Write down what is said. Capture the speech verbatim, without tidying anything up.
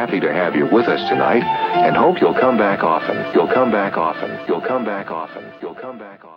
happy to have you with us tonight and hope you'll come back often. You'll come back often. You'll come back often. You'll come back often.